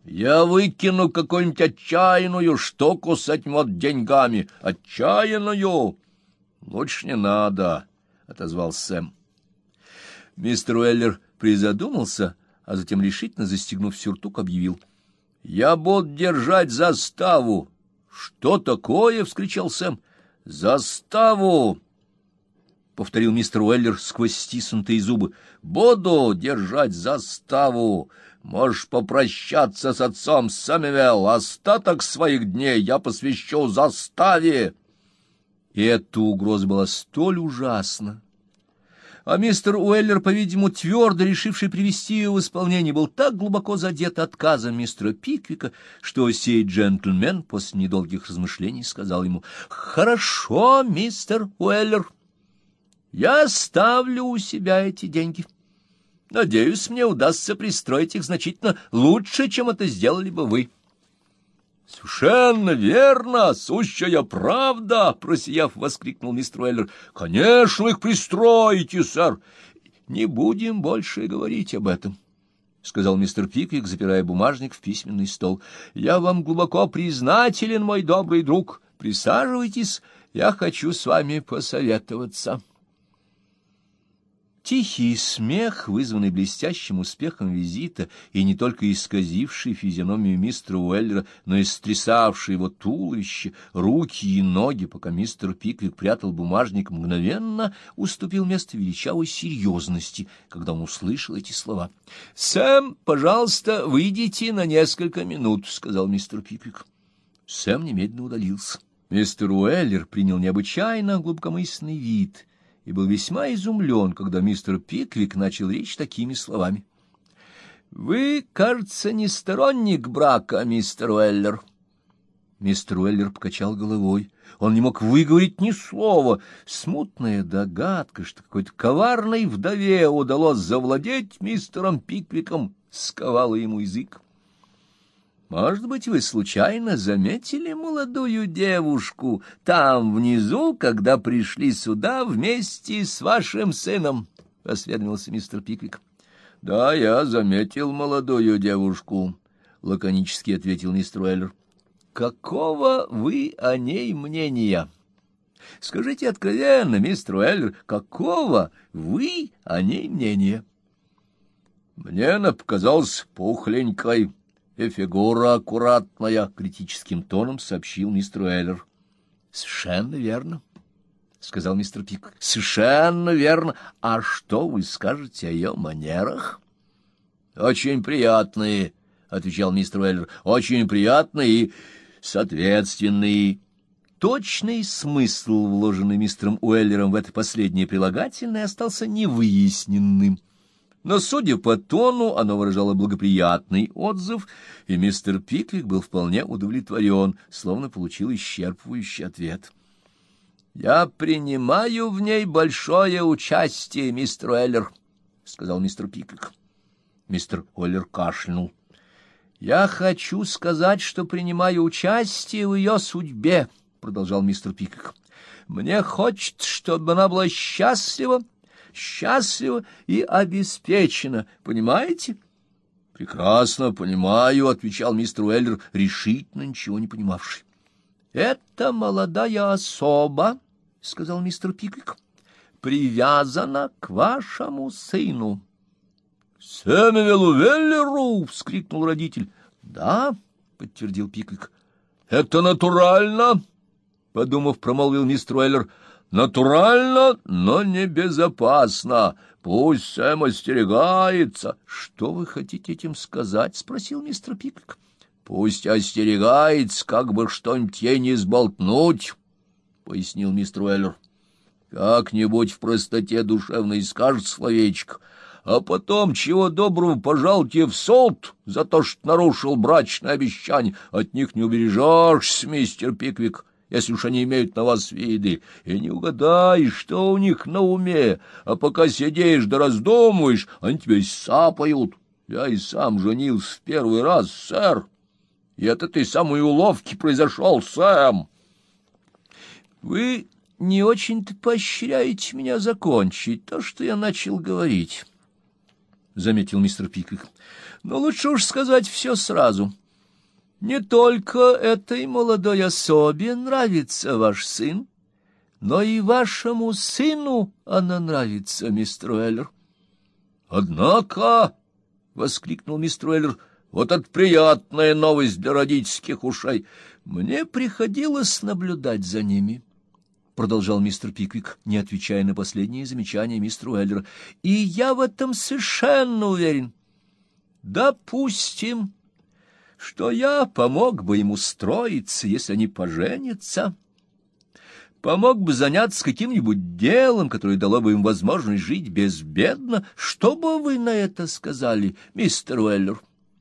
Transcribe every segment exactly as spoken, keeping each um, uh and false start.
Я выкину какую-нибудь отчаянную штуку с этим вот деньгами. Отчаянную! Лучше не надо, — отозвался Сэм. Мистер Уэллер призадумался, а затем, решительно застегнув сюртук, объявил: — Я буду держать заставу. — Что такое? — вскричал Сэм. — Заставу! — повторил мистер Уэллер сквозь стиснутые зубы. — Буду держать заставу. Можешь попрощаться с отцом, Сэмюэл. Остаток своих дней я посвящу заставе. И эта угроза была столь ужасна. А мистер Уэллер, по-видимому, твердо решивший привести ее в исполнение, был так глубоко задет отказом мистера Пиквика, что сей джентльмен после недолгих размышлений сказал ему: — Хорошо, мистер Уэллер, я ставлю у себя эти деньги. Надеюсь, мне удастся пристроить их значительно лучше, чем это сделали бы вы. — Совершенно верно, сущая правда! — просияв, воскликнул мистер Уэллер. — Конечно, их пристроите, сэр. — Не будем больше говорить об этом, — сказал мистер Пиквик, запирая бумажник в письменный стол. — Я вам глубоко признателен, мой добрый друг. Присаживайтесь, я хочу с вами посоветоваться. Тихий смех, вызванный блестящим успехом визита и не только исказивший физиономию мистера Уэллера, но и стрясавший его туловище, руки и ноги, пока мистер Пиквик прятал бумажник, мгновенно уступил место величавой серьезности, когда он услышал эти слова. — Сэм, пожалуйста, выйдите на несколько минут, — сказал мистер Пиквик. Сэм немедленно удалился. Мистер Уэллер принял необычайно глубокомысленный вид и был весьма изумлен, когда мистер Пиквик начал речь такими словами. — Вы, кажется, не сторонник брака, мистер Уэллер. Мистер Уэллер покачал головой. Он не мог выговорить ни слова. Смутная догадка, что какой-то коварной вдове удалось завладеть мистером Пиквиком, сковала ему язык. Может быть, вы случайно заметили молодую девушку там внизу, когда пришли сюда вместе с вашим сыном? — осведомился мистер Пиквик. — Да, я заметил молодую девушку, — лаконически ответил мистер Уэллер. — Какого вы о ней мнения? Скажите откровенно, мистер Уэллер, какого вы о ней мнения? — Мне она показалась пухленькой и фигура аккуратная, — критическим тоном сообщил мистер Уэллер. — Совершенно верно, — сказал мистер Пик. — Совершенно верно. А что вы скажете о ее манерах? — Очень приятные, — отвечал мистер Уэллер. — Очень приятные и соответственные. Точный смысл, вложенный мистером Уэллером в это последнее прилагательное, остался невыясненным. Но, судя по тону, оно выражало благоприятный отзыв, и мистер Пиквик был вполне удовлетворен, словно получил исчерпывающий ответ. — Я принимаю в ней большое участие, мистер Уэллер, — сказал мистер Пиквик. Мистер Уэллер кашлянул. — Я хочу сказать, что принимаю участие в ее судьбе, — продолжал мистер Пиквик. — Мне хочется, чтобы она была счастлива, счастлива и обеспечена, понимаете? — Прекрасно понимаю, — отвечал мистер Уэллер, решительно ничего не понимавший. — Это молодая особа, — сказал мистер Пиквик, — привязана к вашему сыну. — Сэмюэлу Уэллеру! — вскрикнул родитель. — Да, — подтвердил Пиквик. — Это натурально, — подумав, промолвил мистер Уэллер. Натурально, но небезопасно. Пусть Сэм остерегается. — Что вы хотите этим сказать? — спросил мистер Пиквик. — Пусть остерегается, как бы что-нибудь ей не сболтнуть, — пояснил мистер Уэллер. — Как-нибудь в простоте душевной скажет словечко, а потом, чего доброго, пожалуйте в суд за то, что нарушил брачное обещание. От них не убережешься, мистер Пиквик, если уж они имеют на вас виды, и не угадаешь, что у них на уме, а пока сидишь да раздумываешь, они тебя и сапают. Я и сам женился в первый раз, сэр, и от этой самой уловки произошел Сэм. — Вы не очень-то поощряете меня закончить то, что я начал говорить, — заметил мистер Пиквик. — Но лучше уж сказать все сразу. Не только этой молодой особе нравится ваш сын, но и вашему сыну она нравится, мистер Уэллер. — Однако, — воскликнул мистер Уэллер, — вот это приятная новость для родительских ушей. Мне приходилось наблюдать за ними, — продолжал мистер Пиквик, не отвечая на последние замечания мистера Уэллера, — и я в этом совершенно уверен. Допустим, что я помог бы им устроиться, если они поженятся, помог бы заняться каким-нибудь делом, которое дало бы им возможность жить безбедно. Что бы вы на это сказали, мистер Уэллер?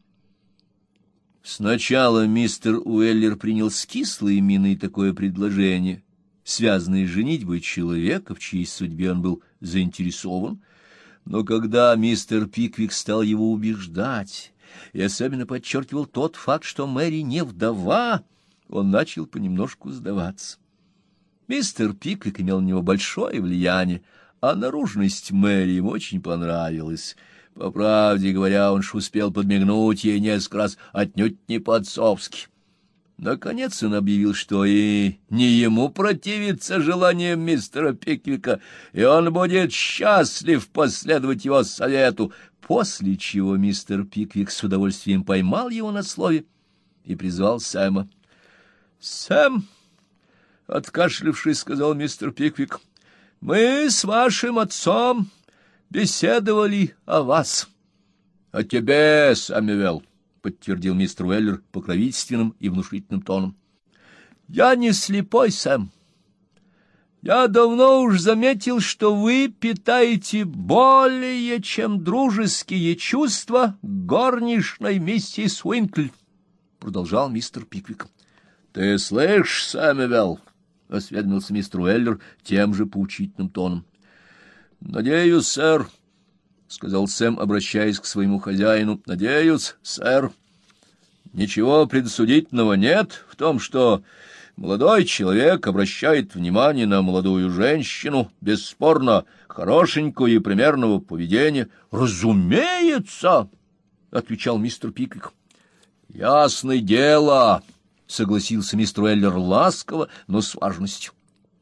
Сначала мистер Уэллер принял с кислой миной такое предложение, связанное с женитьбой человека, в чьей судьбе он был заинтересован, но когда мистер Пиквик стал его убеждать и особенно подчеркивал тот факт, что Мэри не вдова, он начал понемножку сдаваться. Мистер Пиквик имел на него большое влияние, а наружность Мэри ему очень понравилась. По правде говоря, он ж успел подмигнуть ей несколько раз, отнюдь не по-отцовски. Наконец он объявил, что и не ему противится желанием мистера Пиквика, и он будет счастлив последовать его совету, после чего мистер Пиквик с удовольствием поймал его на слове и призвал Сэма. — Сэм, — откашлявшись, сказал мистер Пиквик, — мы с вашим отцом беседовали о вас. — О тебе, Сэмюэл, — подтвердил мистер Уэллер покровительственным и внушительным тоном. — Я не слепой, Сэм. Я давно уж заметил, что вы питаете более чем дружеские чувства к горничной миссис Уинкль, — продолжал мистер Пиквик. — Ты слышишь, Сэмюэл? — осведомился мистер Уэллер тем же поучительным тоном. — Надеюсь, сэр, — сказал Сэм, обращаясь к своему хозяину. — Надеюсь, сэр. Ничего предосудительного нет в том, что молодой человек обращает внимание на молодую женщину, бесспорно, хорошенькую и примерного поведения. — Разумеется, — отвечал мистер Пиквик. — Ясное дело, — согласился мистер Уэллер ласково, но с важностью.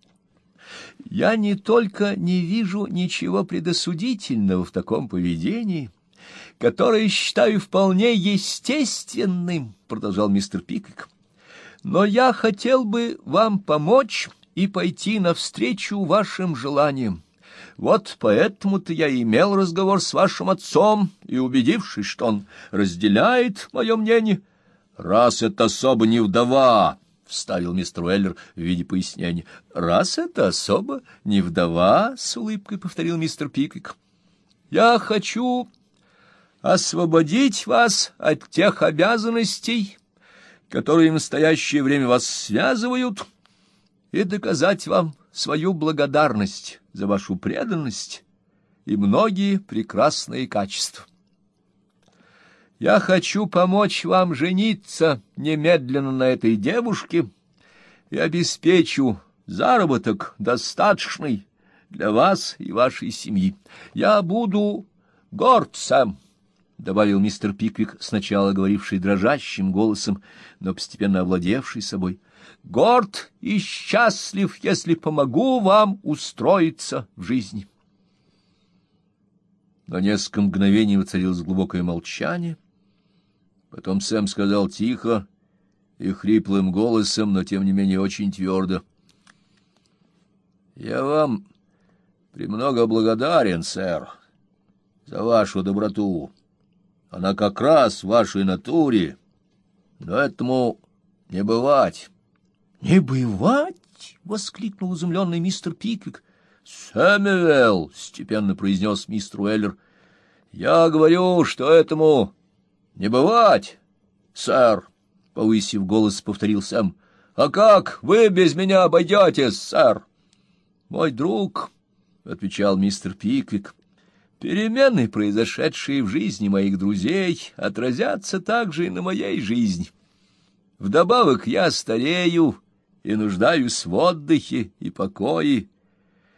— Я не только не вижу ничего предосудительного в таком поведении, которое считаю вполне естественным, — продолжал мистер Пиквик, — но я хотел бы вам помочь и пойти навстречу вашим желаниям. Вот поэтому-то я имел разговор с вашим отцом и, убедившись, что он разделяет мое мнение... — Раз это особо не вдова, — вставил мистер Уэллер в виде пояснения. — Раз это особо не вдова, — с улыбкой повторил мистер Пиквик, — я хочу освободить вас от тех обязанностей, которые в настоящее время вас связывают, и доказать вам свою благодарность за вашу преданность и многие прекрасные качества. Я хочу помочь вам жениться немедленно на этой девушке и обеспечу заработок достаточный для вас и вашей семьи. Я буду горд, Сэм, — добавил мистер Пиквик, сначала говоривший дрожащим голосом, но постепенно овладевший собой, — горд и счастлив, если помогу вам устроиться в жизни. На несколько мгновений воцарилось глубокое молчание. Потом Сэм сказал тихо и хриплым голосом, но тем не менее очень твердо: — Я вам премного благодарен, сэр, за вашу доброту. Она как раз в вашей натуре, но этому не бывать. — Не бывать? — воскликнул изумленный мистер Пиквик. — Сэмюэл, — степенно произнес мистер Уэллер, — я говорю, что этому не бывать, сэр, — повысив голос, повторил Сэм. — А как вы без меня обойдетесь, сэр? — Мой друг, — отвечал мистер Пиквик, — перемены, произошедшие в жизни моих друзей, отразятся также и на моей жизни. Вдобавок я старею и нуждаюсь в отдыхе и покое.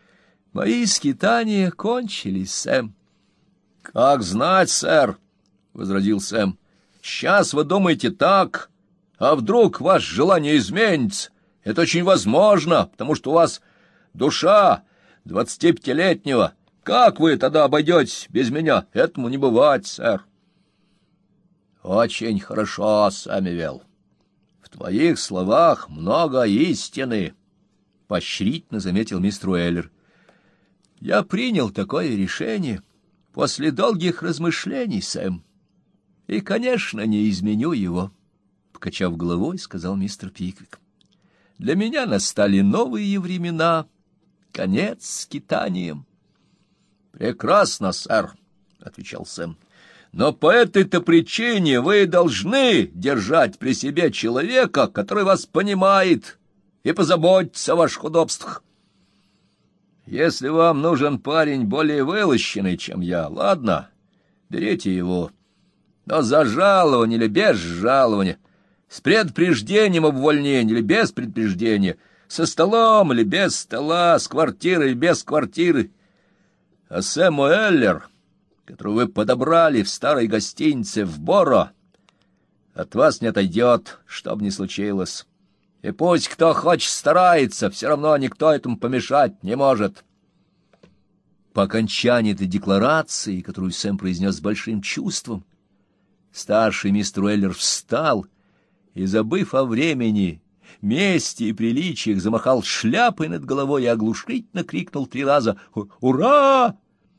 Мои скитания кончились, Сэм. — Как знать, сэр, — возразил Сэм. — Сейчас вы думаете так, а вдруг ваше желание изменится? Это очень возможно, потому что у вас душа двадцатипятилетнего. Как вы тогда обойдетесь без меня? Этому не бывать, сэр. — Очень хорошо, Самюэл. В твоих словах много истины, — поощрительно заметил мистер Уэллер. — Я принял такое решение после долгих размышлений, Сэм, и, конечно, не изменю его, — покачав головой, сказал мистер Пиквик. — Для меня настали новые времена, конец скитаниям. — Прекрасно, сэр, — отвечал Сэм. — Но по этой-то причине вы должны держать при себе человека, который вас понимает и позаботится о ваших удобствах. Если вам нужен парень более вылощенный, чем я, ладно, берите его. Но за жалование или без жалования, с предупреждением об увольнении или без предупреждения, со столом или без стола, с квартирой или без квартиры. А Сэм Уэллер, которого вы подобрали в старой гостинице в Боро, от вас не отойдет, что бы ни случилось. И пусть кто хочет старается, все равно никто этому помешать не может. По окончании этой декларации, которую Сэм произнес с большим чувством, старший мистер Уэллер встал и, забыв о времени, месте и приличиях, замахал шляпой над головой и оглушительно крикнул три раза «Ура!».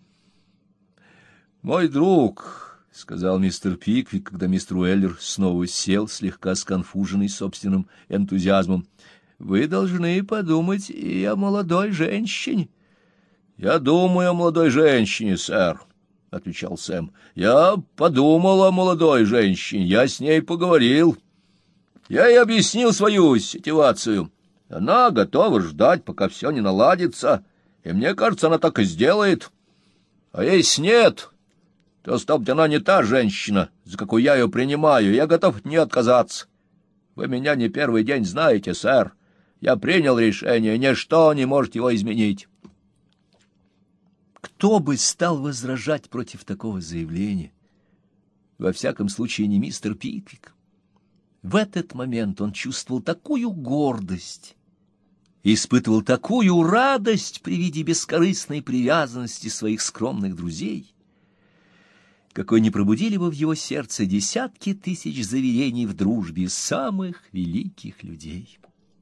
«Мой друг», — сказал мистер Пиквик, когда мистер Уэллер снова сел, слегка сконфуженный собственным энтузиазмом, — «вы должны подумать и о молодой женщине». — Я думаю о молодой женщине, сэр, — отвечал Сэм. — Я подумал о молодой женщине, я с ней поговорил. Я ей объяснил свою ситуацию. Она готова ждать, пока все не наладится, и мне кажется, она так и сделает. А если нет, то, стало быть, она не та женщина, за какую я ее принимаю, и я готов от нее отказаться. Вы меня не первый день знаете, сэр. Я принял решение, ничто не может его изменить. Кто бы стал возражать против такого заявления? Во всяком случае, не мистер Пиквик. В этот момент он чувствовал такую гордость, испытывал такую радость при виде бескорыстной привязанности своих скромных друзей, какой не пробудили бы в его сердце десятки тысяч заверений в дружбе самых великих людей.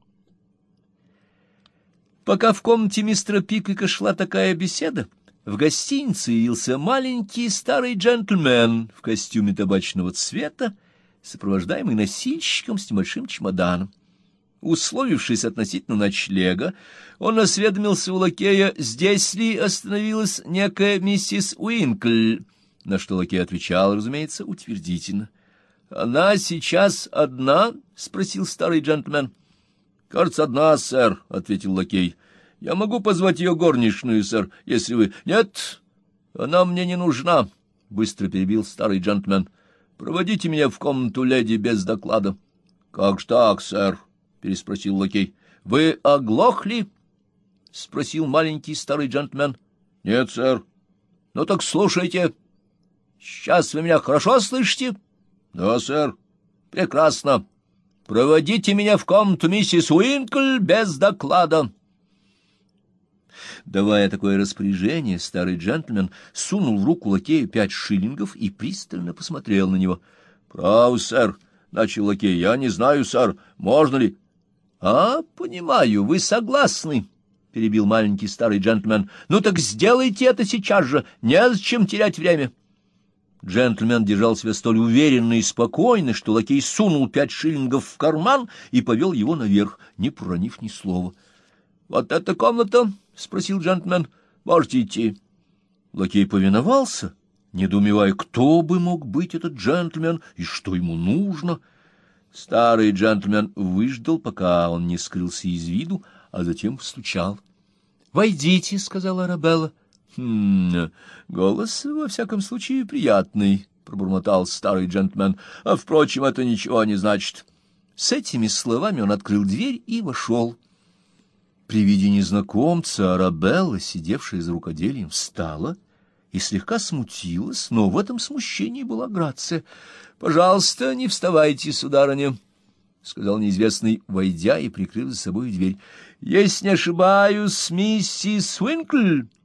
Пока в комнате мистера Пиквика шла такая беседа, в гостинице явился маленький старый джентльмен в костюме табачного цвета, сопровождаемый носильщиком с небольшим чемоданом. Условившись относительно ночлега, он осведомился у лакея, здесь ли остановилась некая миссис Уинкль, на что лакей отвечал, разумеется, утвердительно. — Она сейчас одна? — спросил старый джентльмен. — Кажется, одна, сэр, — ответил лакей. — Я могу позвать ее горничную, сэр, если вы... — Нет, она мне не нужна, — быстро перебил старый джентльмен. — Проводите меня в комнату леди без доклада. — Как ж так, сэр? — переспросил лакей. — Вы оглохли? — спросил маленький старый джентльмен. — Нет, сэр. — Ну так слушайте. Сейчас вы меня хорошо слышите? — Да, сэр. — Прекрасно. Проводите меня в комнату миссис Уинкль без доклада. Давая такое распоряжение, старый джентльмен сунул в руку лакею пять шиллингов и пристально посмотрел на него. — Право, сэр, — начал лакей, — я не знаю, сэр, можно ли... — А, понимаю, вы согласны, — перебил маленький старый джентльмен. — Ну так сделайте это сейчас же, незачем терять время. Джентльмен держал себя столь уверенно и спокойно, что лакей сунул пять шиллингов в карман и повел его наверх, не проронив ни слова. — Вот эта комната? — спросил джентльмен. — Можете идти. Лакей повиновался, недоумевая, кто бы мог быть этот джентльмен и что ему нужно. Старый джентльмен выждал, пока он не скрылся из виду, а затем постучал. — Войдите, — сказала Арабелла. — Хм, голос, во всяком случае, приятный, — пробормотал старый джентльмен, — а, впрочем, это ничего не значит. С этими словами он открыл дверь и вошел. При виде незнакомца Арабелла, сидевшая за рукоделием, встала и слегка смутилась, но в этом смущении была грация. — Пожалуйста, не вставайте, сударыня, — сказал неизвестный, войдя и прикрыв за собой дверь. — Если не ошибаюсь, миссис Уинкл,